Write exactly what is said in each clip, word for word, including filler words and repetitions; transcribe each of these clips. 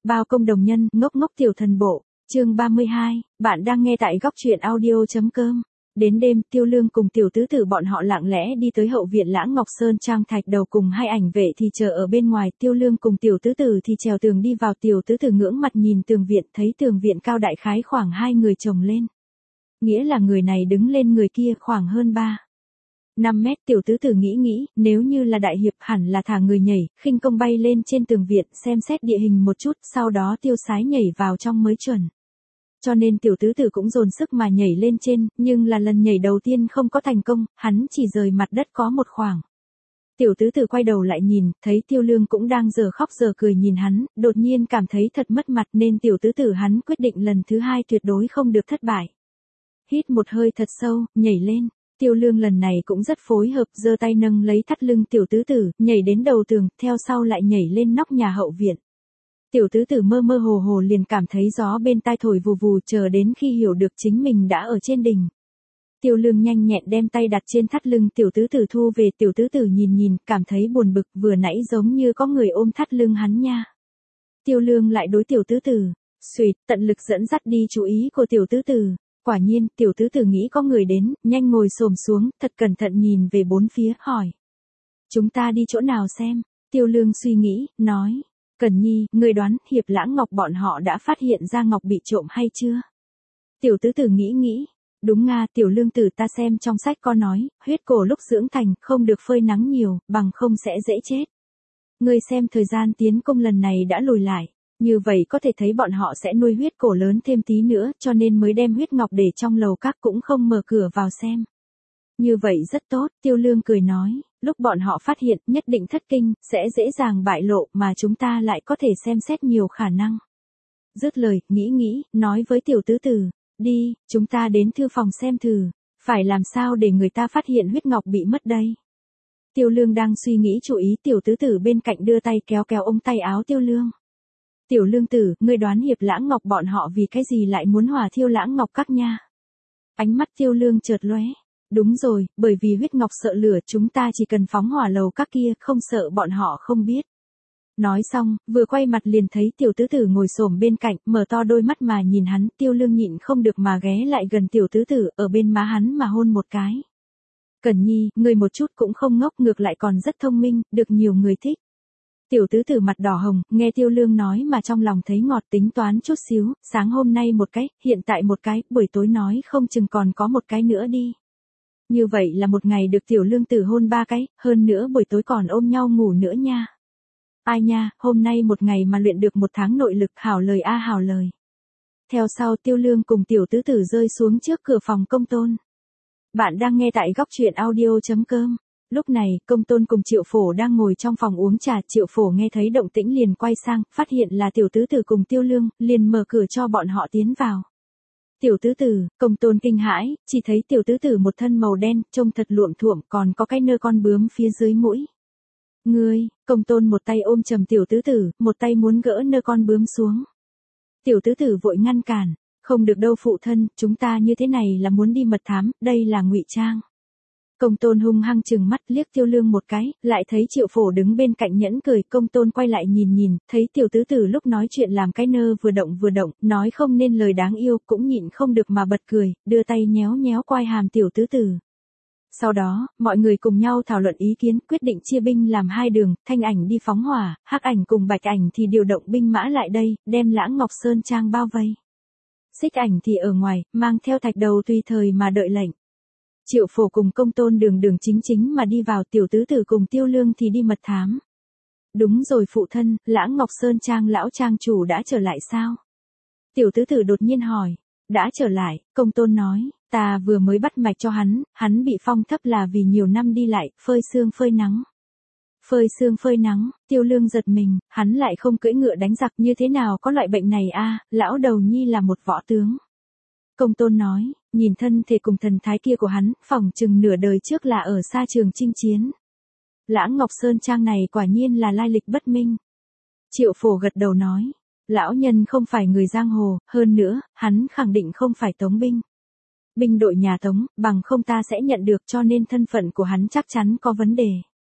Bao công đồng nhân, ngốc ngốc tiểu thần bộ, chương ba mươi hai, bạn đang nghe tại góc truyện audio.com. Đến đêm, Tiêu Lương cùng tiểu tứ tử bọn họ lặng lẽ đi tới hậu viện Lãng Ngọc Sơn Trang thạch đầu cùng hai ảnh vệ thì chờ ở bên ngoài, Tiêu Lương cùng tiểu tứ tử thì trèo tường đi vào, tiểu tứ tử ngưỡng mặt nhìn tường viện, thấy tường viện cao đại khái khoảng hai người chồng lên. Nghĩa là người này đứng lên người kia khoảng hơn ba. năm mét, tiểu tứ tử nghĩ nghĩ, nếu như là đại hiệp hẳn là thả người nhảy, khinh công bay lên trên tường viện, xem xét địa hình một chút, sau đó tiêu sái nhảy vào trong mới chuẩn. Cho nên tiểu tứ tử cũng dồn sức mà nhảy lên trên, nhưng là lần nhảy đầu tiên không có thành công, hắn chỉ rời mặt đất có một khoảng. Tiểu tứ tử quay đầu lại nhìn, thấy Tiêu Lương cũng đang giờ khóc giờ cười nhìn hắn, đột nhiên cảm thấy thật mất mặt nên tiểu tứ tử hắn quyết định lần thứ hai tuyệt đối không được thất bại. Hít một hơi thật sâu, nhảy lên. Tiêu Lương lần này cũng rất phối hợp, giơ tay nâng lấy thắt lưng tiểu tứ tử, nhảy đến đầu tường, theo sau lại nhảy lên nóc nhà hậu viện. Tiểu tứ tử mơ mơ hồ hồ liền cảm thấy gió bên tai thổi vù vù, chờ đến khi hiểu được chính mình đã ở trên đỉnh. Tiêu Lương nhanh nhẹn đem tay đặt trên thắt lưng tiểu tứ tử thu về, tiểu tứ tử nhìn nhìn, cảm thấy buồn bực, vừa nãy giống như có người ôm thắt lưng hắn nha. Tiêu Lương lại đối tiểu tứ tử, xuỵt, tận lực dẫn dắt đi chú ý của tiểu tứ tử. Quả nhiên, tiểu tứ tử nghĩ có người đến, nhanh ngồi xổm xuống, thật cẩn thận nhìn về bốn phía, hỏi. Chúng ta đi chỗ nào xem? Tiêu Lương suy nghĩ, nói. Cẩn Nhi, người đoán, hiệp Lãng Ngọc bọn họ đã phát hiện ra Ngọc bị trộm hay chưa? Tiểu tứ tử nghĩ nghĩ. Đúng nga, tiểu lương tử, ta xem trong sách có nói, huyết cổ lúc dưỡng thành, không được phơi nắng nhiều, bằng không sẽ dễ chết. Ngươi xem thời gian tiến công lần này đã lùi lại. Như vậy có thể thấy bọn họ sẽ nuôi huyết cổ lớn thêm tí nữa, cho nên mới đem huyết ngọc để trong lầu các, cũng không mở cửa vào xem. Như vậy rất tốt, Tiêu Lương cười nói, lúc bọn họ phát hiện nhất định thất kinh, sẽ dễ dàng bại lộ, mà chúng ta lại có thể xem xét nhiều khả năng. Dứt lời, nghĩ nghĩ, nói với tiểu tứ tử, đi, chúng ta đến thư phòng xem thử, phải làm sao để người ta phát hiện huyết ngọc bị mất đây. Tiêu Lương đang suy nghĩ chú ý, tiểu tứ tử bên cạnh đưa tay kéo kéo ống tay áo Tiêu Lương. Tiểu Lương tử, ngươi đoán hiệp Lãng Ngọc bọn họ vì cái gì lại muốn hỏa thiêu Lãng Ngọc các nha? Ánh mắt Tiêu Lương chợt lóe. Đúng rồi, bởi vì huyết ngọc sợ lửa, chúng ta chỉ cần phóng hỏa lầu các kia, không sợ bọn họ không biết. Nói xong, vừa quay mặt liền thấy tiểu tứ tử ngồi xổm bên cạnh, mở to đôi mắt mà nhìn hắn, Tiêu Lương nhịn không được mà ghé lại gần tiểu tứ tử, ở bên má hắn mà hôn một cái. Cẩn Nhi, ngươi một chút cũng không ngốc, ngược lại còn rất thông minh, được nhiều người thích. Tiểu tứ tử mặt đỏ hồng, nghe Tiêu Lương nói mà trong lòng thấy ngọt, tính toán chút xíu, sáng hôm nay một cái, hiện tại một cái, buổi tối nói không chừng còn có một cái nữa đi. Như vậy là một ngày được tiểu Lương tử hôn ba cái, hơn nữa buổi tối còn ôm nhau ngủ nữa nha. Ai nha, hôm nay một ngày mà luyện được một tháng nội lực, hảo lời a hảo lời. Theo sau Tiêu Lương cùng tiểu tứ tử rơi xuống trước cửa phòng Công Tôn. Bạn đang nghe tại góc truyện audio.com. Lúc này, Công Tôn cùng Triệu Phổ đang ngồi trong phòng uống trà, Triệu Phổ nghe thấy động tĩnh liền quay sang, phát hiện là tiểu tứ tử cùng Tiêu Lương, liền mở cửa cho bọn họ tiến vào. Tiểu tứ tử, Công Tôn kinh hãi, chỉ thấy tiểu tứ tử một thân màu đen, trông thật luộm thuộm, còn có cái nơ con bướm phía dưới mũi. Ngươi, Công Tôn một tay ôm chầm tiểu tứ tử, một tay muốn gỡ nơ con bướm xuống. Tiểu tứ tử vội ngăn cản, không được đâu phụ thân, chúng ta như thế này là muốn đi mật thám, đây là ngụy trang. Công Tôn hung hăng chừng mắt liếc Tiêu Lương một cái, lại thấy Triệu Phổ đứng bên cạnh nhẫn cười, Công Tôn quay lại nhìn nhìn, thấy tiểu tứ tử lúc nói chuyện làm cái nơ vừa động vừa động, nói không nên lời đáng yêu, cũng nhịn không được mà bật cười, đưa tay nhéo nhéo quai hàm tiểu tứ tử. Sau đó, mọi người cùng nhau thảo luận ý kiến, quyết định chia binh làm hai đường, Thanh Ảnh đi phóng hỏa, Hắc Ảnh cùng Bạch Ảnh thì điều động binh mã lại đây, đem Lãng Ngọc Sơn Trang bao vây. Xích Ảnh thì ở ngoài, mang theo thạch đầu tùy thời mà đợi lệnh. Triệu Phổ cùng Công Tôn đường đường chính chính mà đi vào, tiểu tứ tử cùng Tiêu Lương thì đi mật thám. Đúng rồi phụ thân, Lãng Ngọc Sơn Trang lão trang chủ đã trở lại sao? Tiểu tứ tử đột nhiên hỏi. Đã trở lại, Công Tôn nói, ta vừa mới bắt mạch cho hắn, hắn bị phong thấp là vì nhiều năm đi lại, phơi sương phơi nắng. Phơi sương phơi nắng, Tiêu Lương giật mình, hắn lại không cưỡi ngựa đánh giặc, như thế nào có loại bệnh này a? Lão đầu nhi là một võ tướng. Công Tôn nói, nhìn thân thể cùng thần thái kia của hắn, phỏng chừng nửa đời trước là ở xa trường chinh chiến. Lãng Ngọc Sơn Trang này quả nhiên là lai lịch bất minh. Triệu Phổ gật đầu nói, lão nhân không phải người giang hồ, hơn nữa, hắn khẳng định không phải Tống binh. Binh đội nhà Tống, bằng không ta sẽ nhận được, cho nên thân phận của hắn chắc chắn có vấn đề.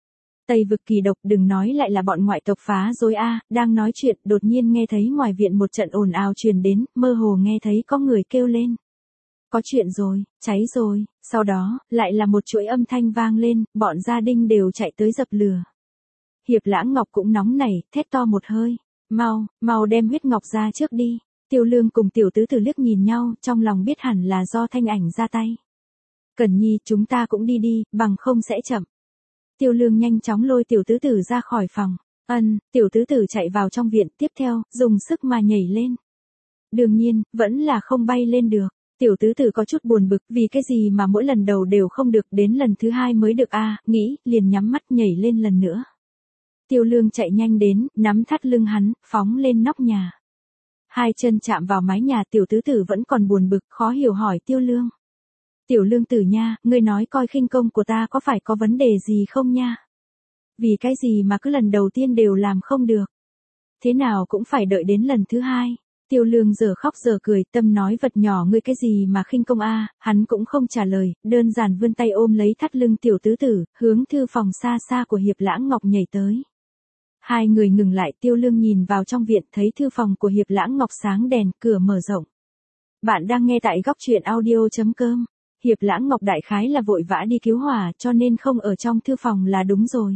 Tây vực kỳ độc, đừng nói lại là bọn ngoại tộc phá rối a, đang nói chuyện, đột nhiên nghe thấy ngoài viện một trận ồn ào truyền đến, mơ hồ nghe thấy có người kêu lên. Có chuyện rồi, cháy rồi, sau đó, lại là một chuỗi âm thanh vang lên, bọn gia đình đều chạy tới dập lửa. Hiệp Lãng Ngọc cũng nóng nảy, thét to một hơi, mau, mau đem huyết ngọc ra trước đi. Tiêu Lương cùng tiểu tứ tử liếc nhìn nhau, trong lòng biết hẳn là do Thanh Ảnh ra tay. Cẩn Nhi, chúng ta cũng đi đi, bằng không sẽ chậm. Tiêu Lương nhanh chóng lôi tiểu tứ tử ra khỏi phòng. Ân, tiểu tứ tử chạy vào trong viện, tiếp theo, dùng sức mà nhảy lên. Đương nhiên, vẫn là không bay lên được. Tiểu tứ tử có chút buồn bực, vì cái gì mà mỗi lần đầu đều không được, đến lần thứ hai mới được a, à, nghĩ, liền nhắm mắt nhảy lên lần nữa. Tiêu Lương chạy nhanh đến, nắm thắt lưng hắn, phóng lên nóc nhà. Hai chân chạm vào mái nhà, tiểu tứ tử vẫn còn buồn bực, khó hiểu hỏi Tiêu Lương. Tiểu Lương tử nha, ngươi nói coi khinh công của ta có phải có vấn đề gì không nha? Vì cái gì mà cứ lần đầu tiên đều làm không được? Thế nào cũng phải đợi đến lần thứ hai. Tiêu Lương giờ khóc giờ cười, tâm nói vật nhỏ ngươi cái gì mà khinh công a, hắn cũng không trả lời, đơn giản vươn tay ôm lấy thắt lưng tiểu tứ tử, hướng thư phòng xa xa của Hiệp Lãng Ngọc nhảy tới. Hai người ngừng lại, Tiêu Lương nhìn vào trong viện, thấy thư phòng của Hiệp Lãng Ngọc sáng đèn, cửa mở rộng. Bạn đang nghe tại góc truyện audio chấm com. Hiệp Lãng Ngọc đại khái là vội vã đi cứu hỏa, cho nên không ở trong thư phòng là đúng rồi.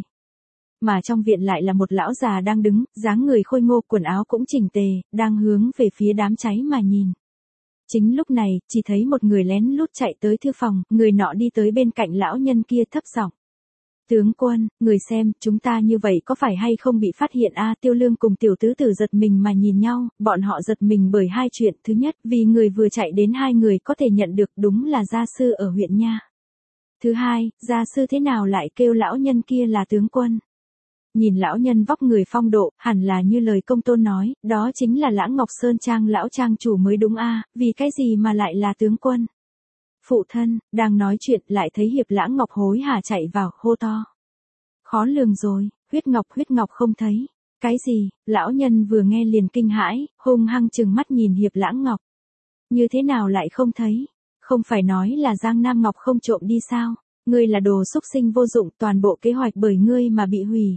Mà trong viện lại là một lão già đang đứng, dáng người khôi ngô, quần áo cũng chỉnh tề, đang hướng về phía đám cháy mà nhìn. Chính lúc này, chỉ thấy một người lén lút chạy tới thư phòng, người nọ đi tới bên cạnh lão nhân kia thấp giọng. Tướng quân, người xem, chúng ta như vậy có phải hay không bị phát hiện a? Tiêu Lương cùng tiểu tứ tử giật mình mà nhìn nhau, bọn họ giật mình bởi hai chuyện, thứ nhất, vì người vừa chạy đến hai người có thể nhận được đúng là gia sư ở huyện nha. Thứ hai, gia sư thế nào lại kêu lão nhân kia là tướng quân? Nhìn lão nhân vóc người phong độ, hẳn là như lời công tôn nói, đó chính là Lãng Ngọc Sơn Trang lão trang chủ mới đúng a, vì cái gì mà lại là tướng quân? Phụ thân, đang nói chuyện lại thấy Hiệp Lãng Ngọc hối hả chạy vào, hô to. Khó lường rồi, huyết ngọc huyết ngọc không thấy. Cái gì? Lão nhân vừa nghe liền kinh hãi, hung hăng trừng mắt nhìn Hiệp Lãng Ngọc. Như thế nào lại không thấy? Không phải nói là Giang Nam Ngọc không trộm đi sao? Ngươi là đồ xúc sinh vô dụng, toàn bộ kế hoạch bởi ngươi mà bị hủy.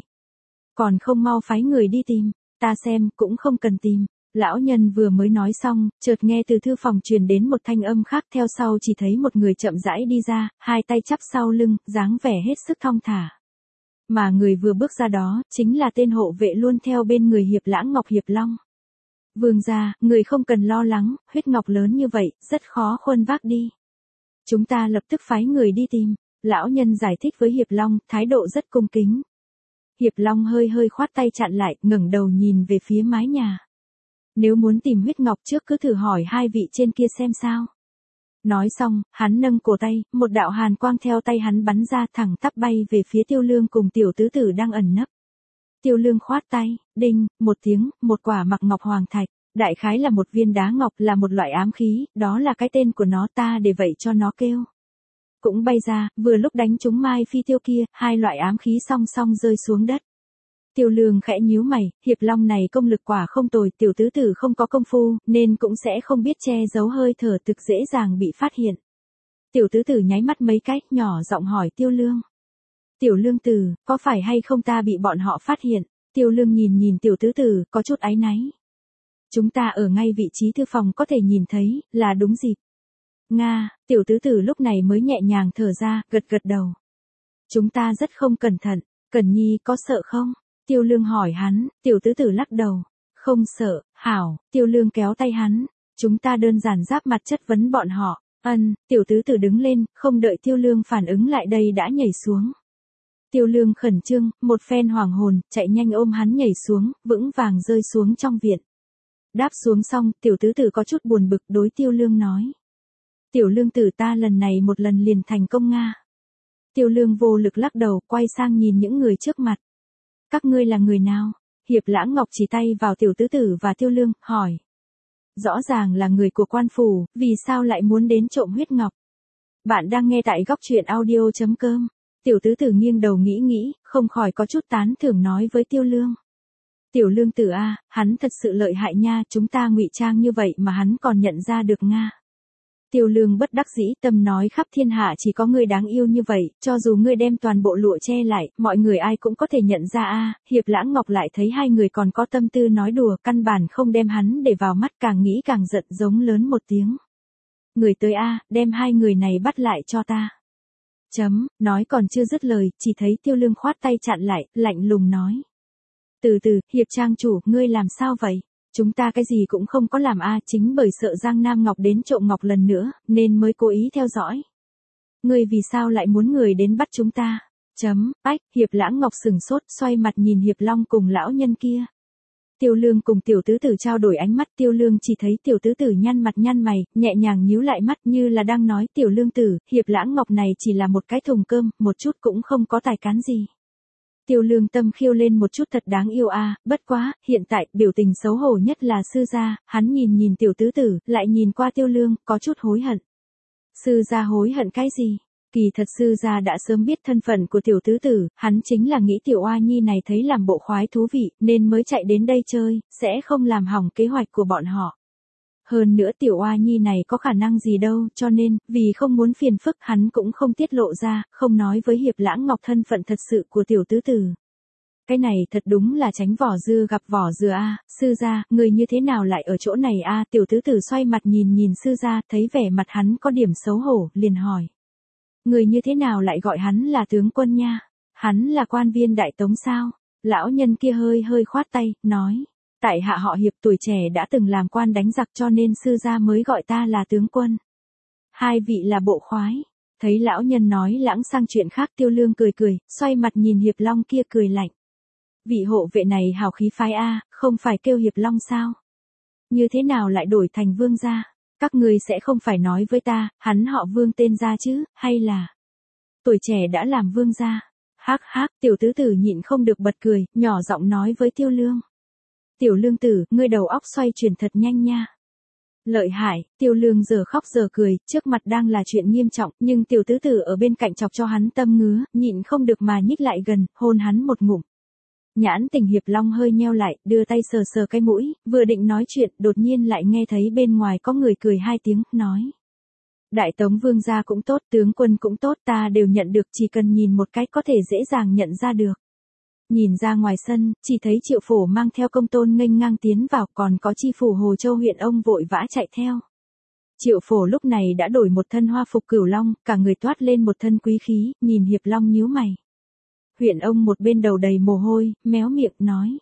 Còn không mau phái người đi tìm, ta xem, cũng không cần tìm. Lão nhân vừa mới nói xong, chợt nghe từ thư phòng truyền đến một thanh âm khác, theo sau chỉ thấy một người chậm rãi đi ra, hai tay chắp sau lưng, dáng vẻ hết sức thong thả. Mà người vừa bước ra đó, chính là tên hộ vệ luôn theo bên người Hiệp Lãng Ngọc Hiệp Long. Vương gia, người không cần lo lắng, huyết ngọc lớn như vậy, rất khó khuân vác đi. Chúng ta lập tức phái người đi tìm. Lão nhân giải thích với Hiệp Long, thái độ rất cung kính. Hiệp Long hơi hơi khoát tay chặn lại, ngẩng đầu nhìn về phía mái nhà. Nếu muốn tìm huyết ngọc trước cứ thử hỏi hai vị trên kia xem sao. Nói xong, hắn nâng cổ tay, một đạo hàn quang theo tay hắn bắn ra thẳng tắp bay về phía Tiêu Lương cùng tiểu tứ tử đang ẩn nấp. Tiêu Lương khoát tay, đinh, một tiếng, một quả mặc ngọc hoàng thạch, đại khái là một viên đá ngọc, là một loại ám khí, đó là cái tên của nó, ta để vậy cho nó kêu. Cũng bay ra, vừa lúc đánh trúng Mai Phi Tiêu kia, hai loại ám khí song song rơi xuống đất. Tiêu Lương khẽ nhíu mày, Hiệp Long này công lực quả không tồi, tiểu tứ tử không có công phu, nên cũng sẽ không biết che giấu hơi thở, thực dễ dàng bị phát hiện. Tiểu tứ tử nháy mắt mấy cách, nhỏ giọng hỏi Tiêu Lương. Tiểu Lương tử, có phải hay không ta bị bọn họ phát hiện? Tiêu Lương nhìn nhìn tiểu tứ tử, có chút áy náy. Chúng ta ở ngay vị trí thư phòng có thể nhìn thấy, là đúng dịp. Nga, tiểu tứ tử lúc này mới nhẹ nhàng thở ra, gật gật đầu. Chúng ta rất không cẩn thận, Cẩn Nhi có sợ không? Tiêu Lương hỏi hắn, tiểu tứ tử lắc đầu. Không sợ, hảo, Tiêu Lương kéo tay hắn. Chúng ta đơn giản giáp mặt chất vấn bọn họ. Ân, tiểu tứ tử đứng lên, không đợi Tiêu Lương phản ứng lại đây đã nhảy xuống. Tiêu Lương khẩn trương, một phen hoàng hồn, chạy nhanh ôm hắn nhảy xuống, vững vàng rơi xuống trong viện. Đáp xuống xong, tiểu tứ tử có chút buồn bực đối Tiêu Lương nói. Tiểu Lương tử, ta lần này một lần liền thành công Nga. Tiêu Lương vô lực lắc đầu, quay sang nhìn những người trước mặt. Các ngươi là người nào? Hiệp Lãng Ngọc chỉ tay vào tiểu tứ tử và Tiêu Lương, hỏi. Rõ ràng là người của quan phủ, vì sao lại muốn đến trộm huyết ngọc? Bạn đang nghe tại góc truyện audio chấm com. Tiểu tứ tử nghiêng đầu nghĩ nghĩ, không khỏi có chút tán thưởng nói với Tiêu Lương. Tiểu Lương tử a, hắn thật sự lợi hại nha, chúng ta ngụy trang như vậy mà hắn còn nhận ra được Nga. Tiêu Lương bất đắc dĩ tâm nói khắp thiên hạ chỉ có ngươi đáng yêu như vậy, cho dù ngươi đem toàn bộ lụa che lại, mọi người ai cũng có thể nhận ra a. Hiệp Lãng Ngọc lại thấy hai người còn có tâm tư nói đùa, căn bản không đem hắn để vào mắt, càng nghĩ càng giận, giống lớn một tiếng. Người tới a, đem hai người này bắt lại cho ta. Chấm, nói còn chưa dứt lời, chỉ thấy Tiêu Lương khoát tay chặn lại, lạnh lùng nói. Từ từ, Hiệp trang chủ, ngươi làm sao vậy? Chúng ta cái gì cũng không có làm a, chính bởi sợ Giang Nam Ngọc đến trộm ngọc lần nữa, nên mới cố ý theo dõi. Ngươi vì sao lại muốn người đến bắt chúng ta? Chấm, ách, Hiệp Lãng Ngọc sừng sốt, xoay mặt nhìn Hiệp Long cùng lão nhân kia. Tiêu Lương cùng tiểu tứ tử trao đổi ánh mắt, Tiêu Lương chỉ thấy tiểu tứ tử nhăn mặt nhăn mày, nhẹ nhàng nhíu lại mắt như là đang nói tiểu Lương tử, Hiệp Lãng Ngọc này chỉ là một cái thùng cơm, một chút cũng không có tài cán gì. Tiêu Lương tâm khiêu lên một chút, thật đáng yêu a, à, bất quá, hiện tại, biểu tình xấu hổ nhất là sư gia, hắn nhìn nhìn tiểu tứ tử, lại nhìn qua Tiêu Lương, có chút hối hận. Sư gia hối hận cái gì? Kỳ thật sư gia đã sớm biết thân phận của tiểu tứ tử, hắn chính là nghĩ tiểu oa nhi này thấy làm bộ khoái thú vị, nên mới chạy đến đây chơi, sẽ không làm hỏng kế hoạch của bọn họ. Hơn nữa tiểu oa nhi này có khả năng gì đâu, cho nên, vì không muốn phiền phức hắn cũng không tiết lộ ra, không nói với Hiệp Lãng Ngọc thân phận thật sự của tiểu tứ tử. Cái này thật đúng là tránh vỏ dưa gặp vỏ dừa a, sư gia, người như thế nào lại ở chỗ này a? Tiểu tứ tử xoay mặt nhìn nhìn sư gia, thấy vẻ mặt hắn có điểm xấu hổ, liền hỏi. Người như thế nào lại gọi hắn là tướng quân nha? Hắn là quan viên đại tống sao? Lão nhân kia hơi hơi khoát tay, nói. Tại hạ họ Hiệp, tuổi trẻ đã từng làm quan đánh giặc, cho nên sư gia mới gọi ta là tướng quân. Hai vị là bộ khoái. Thấy lão nhân nói lãng sang chuyện khác, Tiêu Lương cười cười, xoay mặt nhìn Hiệp Long kia cười lạnh. Vị hộ vệ này hào khí phái a, không phải kêu Hiệp Long sao? Như thế nào lại đổi thành Vương gia? Các ngươi sẽ không phải nói với ta, hắn họ Vương tên gia chứ, hay là tuổi trẻ đã làm vương gia? Hắc hắc, tiểu tứ tử nhịn không được bật cười, nhỏ giọng nói với Tiêu Lương. Tiểu Lương tử, ngươi đầu óc xoay chuyển thật nhanh nha. Lợi hại, Tiêu Lương giờ khóc giờ cười, trước mặt đang là chuyện nghiêm trọng, nhưng tiểu tứ tử ở bên cạnh chọc cho hắn tâm ngứa, nhịn không được mà nhích lại gần, hôn hắn một ngụm. Nhãn tình Hiệp Long hơi nheo lại, đưa tay sờ sờ cái mũi, vừa định nói chuyện, đột nhiên lại nghe thấy bên ngoài có người cười hai tiếng, nói. Đại Tống Vương gia cũng tốt, tướng quân cũng tốt, ta đều nhận được, chỉ cần nhìn một cái có thể dễ dàng nhận ra được. Nhìn ra ngoài sân, chỉ thấy Triệu Phổ mang theo công tôn nghênh ngang tiến vào, còn có chi phủ Hồ Châu huyện ông vội vã chạy theo. Triệu Phổ lúc này đã đổi một thân hoa phục cửu long, cả người toát lên một thân quý khí, nhìn Hiệp Long nhíu mày. Huyện ông một bên đầu đầy mồ hôi, méo miệng nói.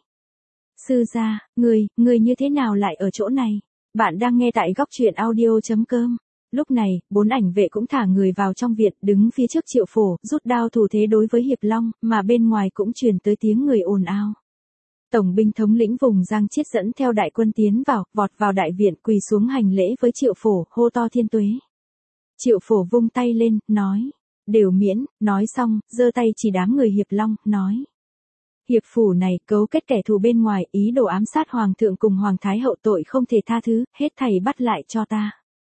Sư gia, người, người như thế nào lại ở chỗ này? Bạn đang nghe tại góc truyện audio chấm com. Lúc này, bốn ảnh vệ cũng thả người vào trong viện, đứng phía trước Triệu Phổ, rút đao thủ thế đối với Hiệp Long, mà bên ngoài cũng truyền tới tiếng người ồn ào. Tổng binh thống lĩnh vùng Giang Chiết dẫn theo đại quân tiến vào, vọt vào đại viện, quỳ xuống hành lễ với Triệu Phổ, hô to thiên tuế. Triệu Phổ vung tay lên, nói. Đều miễn, nói xong, giơ tay chỉ đám người Hiệp Long, nói. Hiệp phủ này cấu kết kẻ thù bên ngoài, ý đồ ám sát hoàng thượng cùng hoàng thái hậu, tội không thể tha thứ, hết thảy bắt lại cho ta.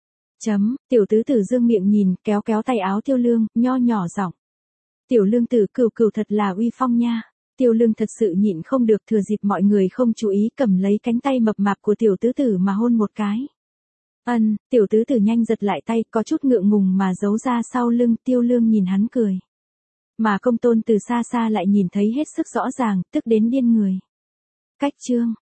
Chấm, tiểu tứ tử dương miệng nhìn, kéo kéo tay áo Tiêu Lương, nho nhỏ giọng. Tiểu Lương tử cừu cừu thật là uy phong nha. Tiêu Lương thật sự nhịn không được, thừa dịp mọi người không chú ý, cầm lấy cánh tay mập mạp của tiểu tứ tử mà hôn một cái. Ân, tiểu tứ tử nhanh giật lại tay, có chút ngượng ngùng mà giấu ra sau lưng. Tiêu Lương nhìn hắn cười. Mà công tôn từ xa xa lại nhìn thấy hết sức rõ ràng, tức đến điên người. Cách chương.